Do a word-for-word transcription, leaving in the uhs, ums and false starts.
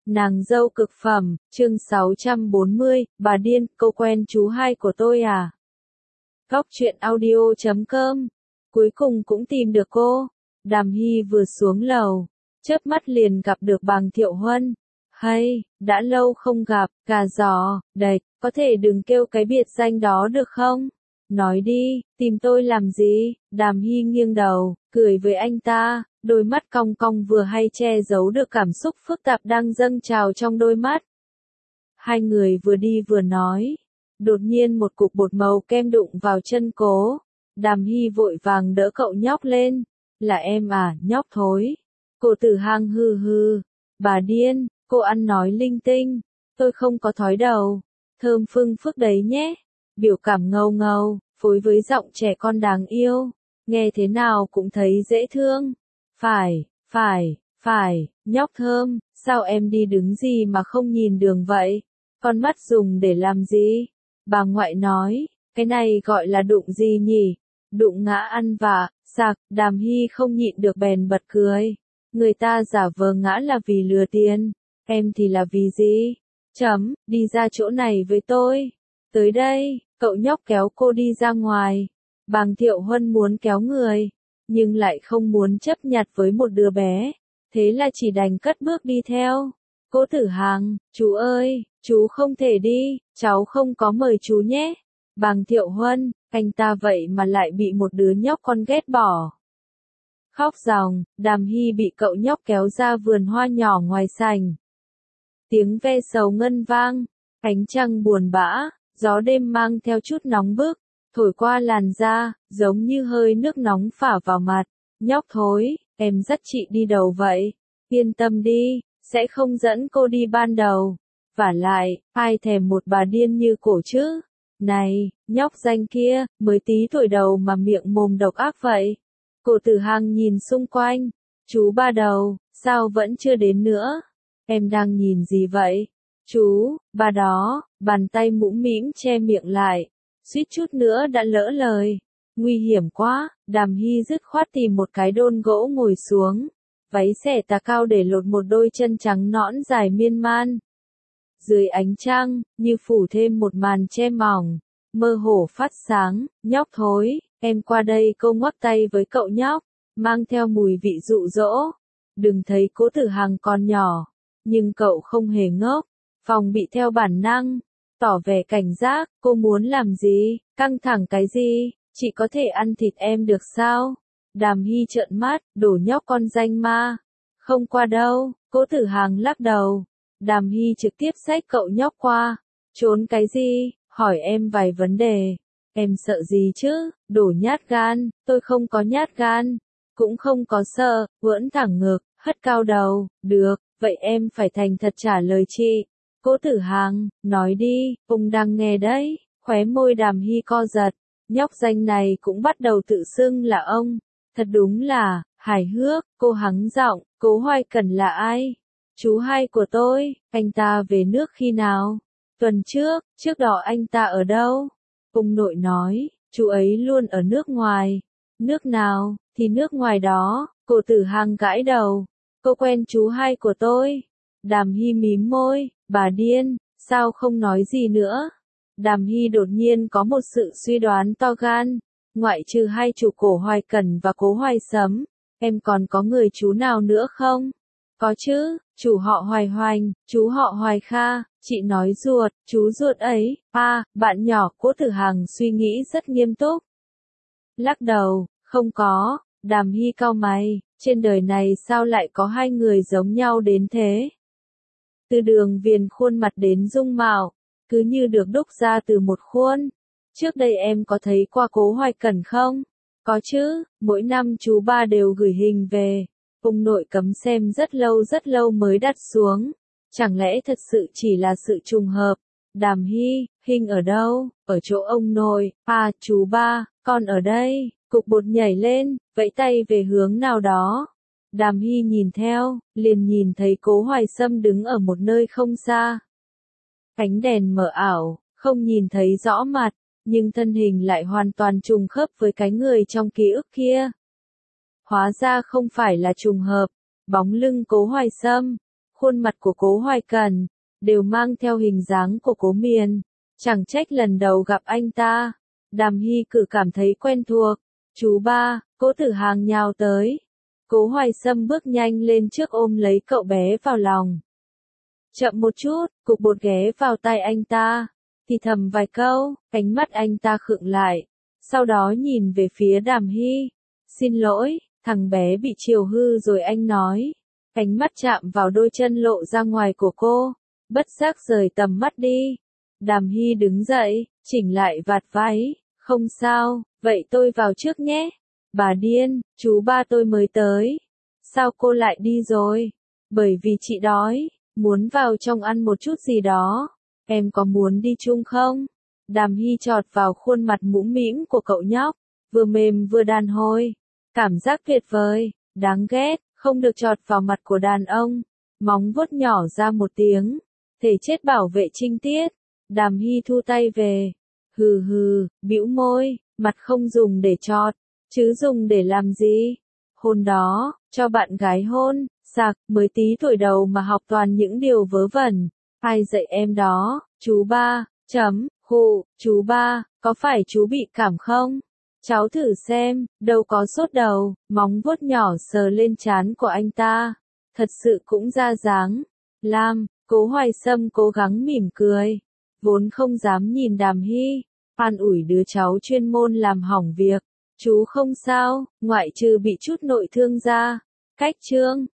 Nàng dâu cực phẩm, chương sáu trăm bốn mươi, bà điên, cô quen chú hai của tôi à? Góc truyện audio chấm com. Cuối cùng cũng tìm được cô. Đàm Hy vừa xuống lầu, chớp mắt liền gặp được Bàng Thiệu Huân. Hay, đã lâu không gặp, gà giò, đệch, có thể đừng kêu cái biệt danh đó được không? Nói đi, tìm tôi làm gì? Đàm Hy nghiêng đầu, cười với anh ta, đôi mắt cong cong vừa hay che giấu được cảm xúc phức tạp đang dâng trào trong đôi mắt. Hai người vừa đi vừa nói, đột nhiên một cục bột màu kem đụng vào chân cố. Đàm Hy vội vàng đỡ cậu nhóc lên. Là em à, nhóc thối. Cô Tử Hang hừ hừ. Bà điên, cô ăn nói linh tinh. Tôi không có thói đầu. Thơm phưng phức đấy nhé. Biểu cảm ngâu ngâu, phối với giọng trẻ con đáng yêu. Nghe thế nào cũng thấy dễ thương. Phải, phải, phải, nhóc thơm, sao em đi đứng gì mà không nhìn đường vậy? Con mắt dùng để làm gì? Bà ngoại nói, cái này gọi là đụng gì nhỉ? Đụng ngã ăn vạ, sạc, Đàm Hy không nhịn được bèn bật cười. Người ta giả vờ ngã là vì lừa tiền, em thì là vì gì? Chấm, đi ra chỗ này với tôi. Tới đây, cậu nhóc kéo cô đi ra ngoài. Bàng Thiệu Huân muốn kéo người, nhưng lại không muốn chấp nhặt với một đứa bé. Thế là chỉ đành cất bước đi theo. Cố Tử Hằng, chú ơi, chú không thể đi, cháu không có mời chú nhé. Bàng Thiệu Huân, anh ta vậy mà lại bị một đứa nhóc con ghét bỏ. Khóc ròng, Đàm Hy bị cậu nhóc kéo ra vườn hoa nhỏ ngoài sảnh. Tiếng ve sầu ngân vang, ánh trăng buồn bã, gió đêm mang theo chút nóng bức, thổi qua làn da, giống như hơi nước nóng phả vào mặt. Nhóc thối, em dắt chị đi đâu vậy? Yên tâm đi, sẽ không dẫn cô đi ban đầu. Vả lại, ai thèm một bà điên như cổ chứ? Này, nhóc danh kia, mới tí tuổi đầu mà miệng mồm độc ác vậy. Cô Tử Hằng nhìn xung quanh. Chú ba đầu, sao vẫn chưa đến nữa? Em đang nhìn gì vậy? Chú, ba đó, bàn tay mũm mĩm che miệng lại. Suýt chút nữa đã lỡ lời. Nguy hiểm quá, Đàm Hy dứt khoát tìm một cái đôn gỗ ngồi xuống. Váy xẻ tà cao để lột một đôi chân trắng nõn dài miên man. Dưới ánh trăng, như phủ thêm một màn che mỏng, mơ hồ phát sáng. Nhóc thối, em qua đây. Cô ngoắc tay với cậu nhóc, mang theo mùi vị dụ dỗ. Đừng thấy Cố Tử Hằng còn nhỏ, nhưng cậu không hề ngốc, phòng bị theo bản năng, tỏ vẻ cảnh giác. Cô muốn làm gì, căng thẳng cái gì, chị có thể ăn thịt em được sao? Đàm Hy trợn mắt, đổ nhóc con danh ma. Không qua đâu. Cố Tử Hằng lắc đầu. Đàm Hy trực tiếp xách cậu nhóc qua. Trốn cái gì, hỏi em vài vấn đề. Em sợ gì chứ, đổ nhát gan. Tôi không có nhát gan, cũng không có sợ. Ưỡn thẳng ngực, hất cao đầu. Được, vậy em phải thành thật trả lời chị. Cố Tử Hằng, nói đi, ông đang nghe đấy. Khóe môi Đàm Hy co giật. Nhóc danh này cũng bắt đầu tự xưng là ông. Thật đúng là, hài hước. Cô hắng giọng, Cố Hoài Cẩn là ai? Chú hai của tôi. Anh ta về nước khi nào? Tuần trước. Trước đó anh ta ở đâu? Ông nội nói, chú ấy luôn ở nước ngoài. Nước nào, thì nước ngoài đó. Cô Tử Hằng gãi đầu. Cô quen chú hai của tôi. Đàm Hy mím môi, bà điên, sao không nói gì nữa? Đàm Hy đột nhiên có một sự suy đoán to gan. Ngoại trừ hai chủ Cổ Hoài Cẩn và Cố Hoài Sấm, em còn có người chú nào nữa không? Có chứ, chủ họ Hoài Hoành, chú họ Hoài Kha. Chị nói ruột, chú ruột ấy. À, bạn nhỏ. Cố Tử Hằng suy nghĩ rất nghiêm túc. Lắc đầu, không có. Đàm Hy cau mày, trên đời này sao lại có hai người giống nhau đến thế? Từ đường viền khuôn mặt đến dung mạo, cứ như được đúc ra từ một khuôn. Trước đây em có thấy qua Cố Hoài Cẩn không? Có chứ, mỗi năm chú ba đều gửi hình về. Ông nội cấm xem rất lâu rất lâu mới đặt xuống. Chẳng lẽ thật sự chỉ là sự trùng hợp? Đàm Hy, hình ở đâu? Ở chỗ ông nội. À, chú ba, con ở đây. Cục bột nhảy lên, vẫy tay về hướng nào đó. Đàm Hy nhìn theo, liền nhìn thấy Cố Hoài Sâm đứng ở một nơi không xa. Ánh đèn mờ ảo, không nhìn thấy rõ mặt, nhưng thân hình lại hoàn toàn trùng khớp với cái người trong ký ức kia. Hóa ra không phải là trùng hợp, bóng lưng Cố Hoài Sâm, khuôn mặt của Cố Hoài Cần, đều mang theo hình dáng của Cố Miên. Chẳng trách lần đầu gặp anh ta, Đàm Hy cử cảm thấy quen thuộc. Chú ba, Cố Tử Hàng nhào tới. Cố Hoài Sâm bước nhanh lên trước ôm lấy cậu bé vào lòng. Chậm một chút, cục bột ghé vào tai anh ta, thì thầm vài câu, cánh mắt anh ta khựng lại. Sau đó nhìn về phía Đàm Hy. Xin lỗi, thằng bé bị chiều hư rồi anh nói. Cánh mắt chạm vào đôi chân lộ ra ngoài của cô, bất giác rời tầm mắt đi. Đàm Hy đứng dậy, chỉnh lại vạt váy. Không sao, vậy tôi vào trước nhé. Bà điên, chú ba tôi mới tới. Sao cô lại đi rồi? Bởi vì chị đói, muốn vào trong ăn một chút gì đó. Em có muốn đi chung không? Đàm Hy chọt vào khuôn mặt mũm mĩm của cậu nhóc, vừa mềm vừa đàn hồi. Cảm giác tuyệt vời, đáng ghét, không được chọt vào mặt của đàn ông. Móng vuốt nhỏ ra một tiếng, thể chết bảo vệ trinh tiết. Đàm Hy thu tay về. Hừ hừ, bĩu môi, mặt không dùng để chọt, chứ dùng để làm gì? Hôn đó, cho bạn gái hôn, sạc, mới tí tuổi đầu mà học toàn những điều vớ vẩn. Ai dạy em đó, chú ba, chấm, hụ, chú ba, có phải chú bị cảm không? Cháu thử xem, đâu có sốt đầu. Móng vuốt nhỏ sờ lên trán của anh ta. Thật sự cũng ra dáng. Lam, Cố Hoài Sâm cố gắng mỉm cười. Vốn không dám nhìn Đàm Hy, an ủi đứa cháu chuyên môn làm hỏng việc. Chú không sao, ngoại trừ bị chút nội thương ra. Cách chương